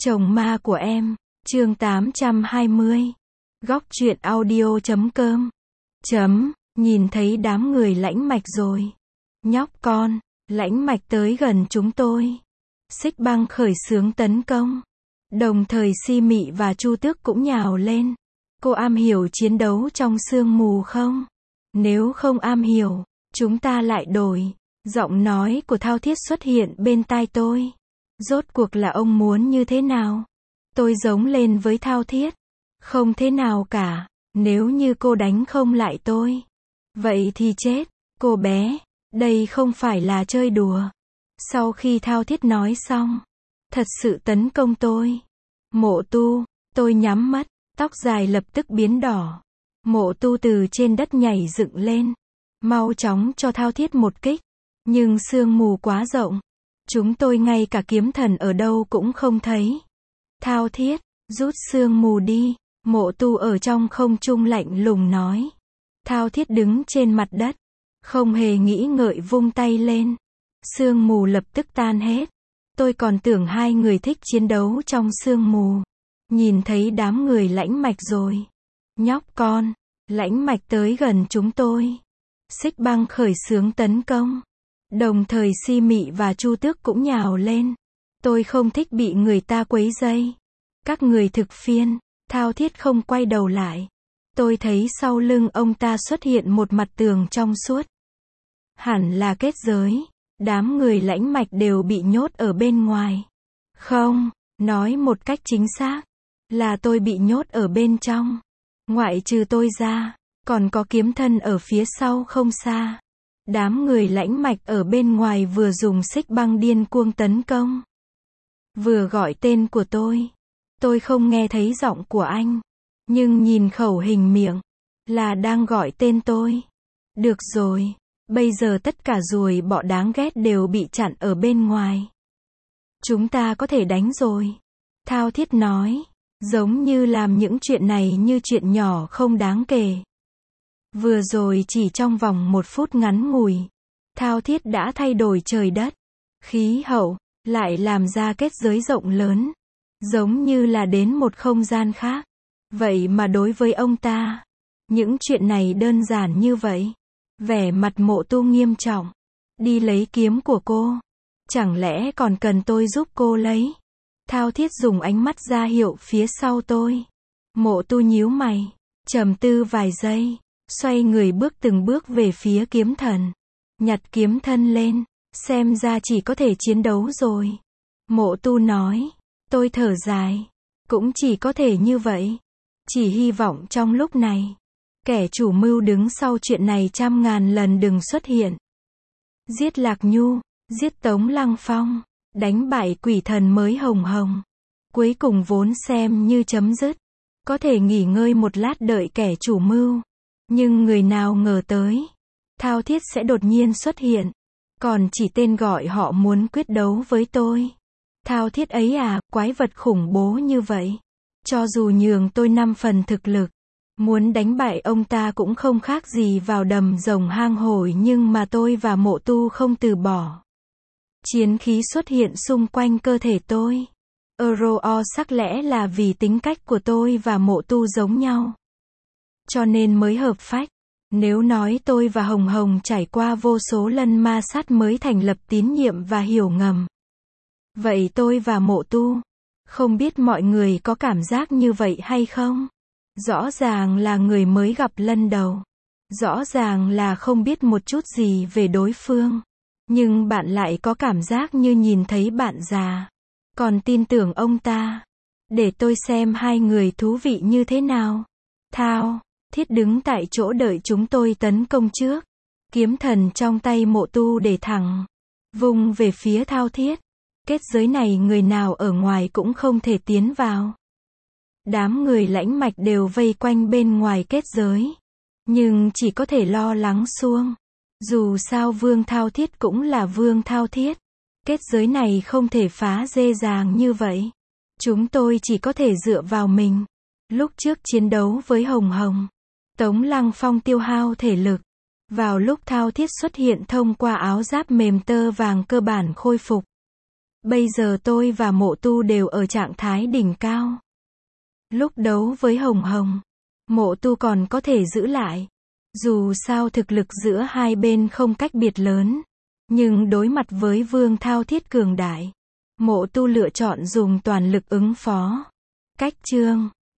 Chồng ma của em, chương 820. Góc truyện audio.com. Nhìn thấy đám người lãnh mạch rồi. Nhóc con, lãnh mạch tới gần chúng tôi. Xích băng khởi xướng tấn công. Đồng thời Si Mị và Chu Tước cũng nhào lên. Cô am hiểu chiến đấu trong sương mù không? Nếu không am hiểu, chúng ta lại đổi. Giọng nói của Thao Thiết xuất hiện bên tai tôi. Rốt cuộc là ông muốn như thế nào? Tôi giống lên với Thao Thiết. Không thế nào cả, nếu như cô đánh không lại tôi. Vậy thì chết, cô bé, đây không phải là chơi đùa. Sau khi Thao Thiết nói xong, thật sự tấn công tôi. Mộ Tu, tôi nhắm mắt, tóc dài lập tức biến đỏ. Mộ Tu từ trên đất nhảy dựng lên. Mau chóng cho Thao Thiết một kích. Nhưng sương mù quá rộng. Chúng tôi ngay cả kiếm thần ở đâu cũng không thấy. Thao Thiết, rút sương mù đi. Mộ Tu ở trong không trung lạnh lùng nói. Thao Thiết đứng trên mặt đất. Không hề nghĩ ngợi vung tay lên. Sương mù lập tức tan hết. Tôi còn tưởng hai người thích chiến đấu trong sương mù. Nhìn thấy đám người lãnh mạch rồi. Nhóc con, lãnh mạch tới gần chúng tôi. Xích băng khởi xướng tấn công. Đồng thời Si Mị và Chu Tước cũng nhào lên. Tôi không thích bị người ta quấy rầy. Các người thực phiên. Thao Thiết không quay đầu lại. Tôi thấy sau lưng ông ta xuất hiện một mặt tường trong suốt. Hẳn là kết giới. Đám người lãnh mạch đều bị nhốt ở bên ngoài. Không, nói một cách chính xác, là tôi bị nhốt ở bên trong. Ngoại trừ tôi ra, còn có kiếm thân ở phía sau không xa. Đám người lãnh mạch ở bên ngoài vừa dùng xích băng điên cuồng tấn công. Vừa gọi tên của tôi. Tôi không nghe thấy giọng của anh. Nhưng nhìn khẩu hình miệng, là đang gọi tên tôi. Được rồi, bây giờ tất cả ruồi bọ đáng ghét đều bị chặn ở bên ngoài. Chúng ta có thể đánh rồi. Thao Thiết nói, giống như làm những chuyện này như chuyện nhỏ không đáng kể. Vừa rồi chỉ trong vòng 1 phút ngắn ngủi, Thao Thiết đã thay đổi trời đất, khí hậu, lại làm ra kết giới rộng lớn, giống như là đến một không gian khác. Vậy mà đối với ông ta, những chuyện này đơn giản như vậy. Vẻ mặt Mộ Tu nghiêm trọng. Đi lấy kiếm của cô. Chẳng lẽ còn cần tôi giúp cô lấy? Thao Thiết dùng ánh mắt ra hiệu phía sau tôi. Mộ Tu nhíu mày, trầm tư vài giây, xoay người bước từng bước về phía kiếm thần. Nhặt kiếm thân lên, xem ra chỉ có thể chiến đấu rồi. Mộ Tu nói, tôi thở dài, cũng chỉ có thể như vậy. Chỉ hy vọng trong lúc này, kẻ chủ mưu đứng sau chuyện này 100.000 lần đừng xuất hiện. Giết Lạc Nhu, giết Tống Lăng Phong, đánh bại quỷ thần mới hồng hồng. Cuối cùng vốn xem như chấm dứt. Có thể nghỉ ngơi một lát đợi kẻ chủ mưu. Nhưng người nào ngờ tới, Thao Thiết sẽ đột nhiên xuất hiện. Còn chỉ tên gọi họ muốn quyết đấu với tôi. Thao Thiết ấy à, quái vật khủng bố như vậy. Cho dù nhường tôi 5 phần thực lực, muốn đánh bại ông ta cũng không khác gì vào đầm rồng hang hổ, nhưng mà tôi và Mộ Tu không từ bỏ. Chiến khí xuất hiện xung quanh cơ thể tôi. Sắc lẽ là vì tính cách của tôi và Mộ Tu giống nhau. Cho nên mới hợp phách. Nếu nói tôi và Hồng Hồng trải qua vô số lần ma sát mới thành lập tín nhiệm và hiểu ngầm. Vậy tôi và Mộ Tu, không biết mọi người có cảm giác như vậy hay không? Rõ ràng là người mới gặp lần đầu. Rõ ràng là không biết một chút gì về đối phương. Nhưng bạn lại có cảm giác như nhìn thấy bạn già. Còn tin tưởng ông ta. Để tôi xem hai người thú vị như thế nào. Thao Thiết đứng tại chỗ đợi chúng tôi tấn công trước. Kiếm thần trong tay Mộ Tu để thẳng. Vung về phía Thao Thiết. Kết giới này người nào ở ngoài cũng không thể tiến vào. Đám người lãnh mạch đều vây quanh bên ngoài kết giới. Nhưng chỉ có thể lo lắng xuông. Dù sao Vương Thao Thiết cũng là Vương Thao Thiết. Kết giới này không thể phá dễ dàng như vậy. Chúng tôi chỉ có thể dựa vào mình. Lúc trước chiến đấu với Hồng Hồng, Tống Lăng Phong tiêu hao thể lực. Vào lúc Thao Thiết xuất hiện thông qua áo giáp mềm tơ vàng cơ bản khôi phục. Bây giờ tôi và Mộ Tu đều ở trạng thái đỉnh cao. Lúc đấu với Hồng Hồng, Mộ Tu còn có thể giữ lại. Dù sao thực lực giữa hai bên không cách biệt lớn. Nhưng đối mặt với Vương Thao Thiết cường đại, Mộ Tu lựa chọn dùng toàn lực ứng phó. Cách chương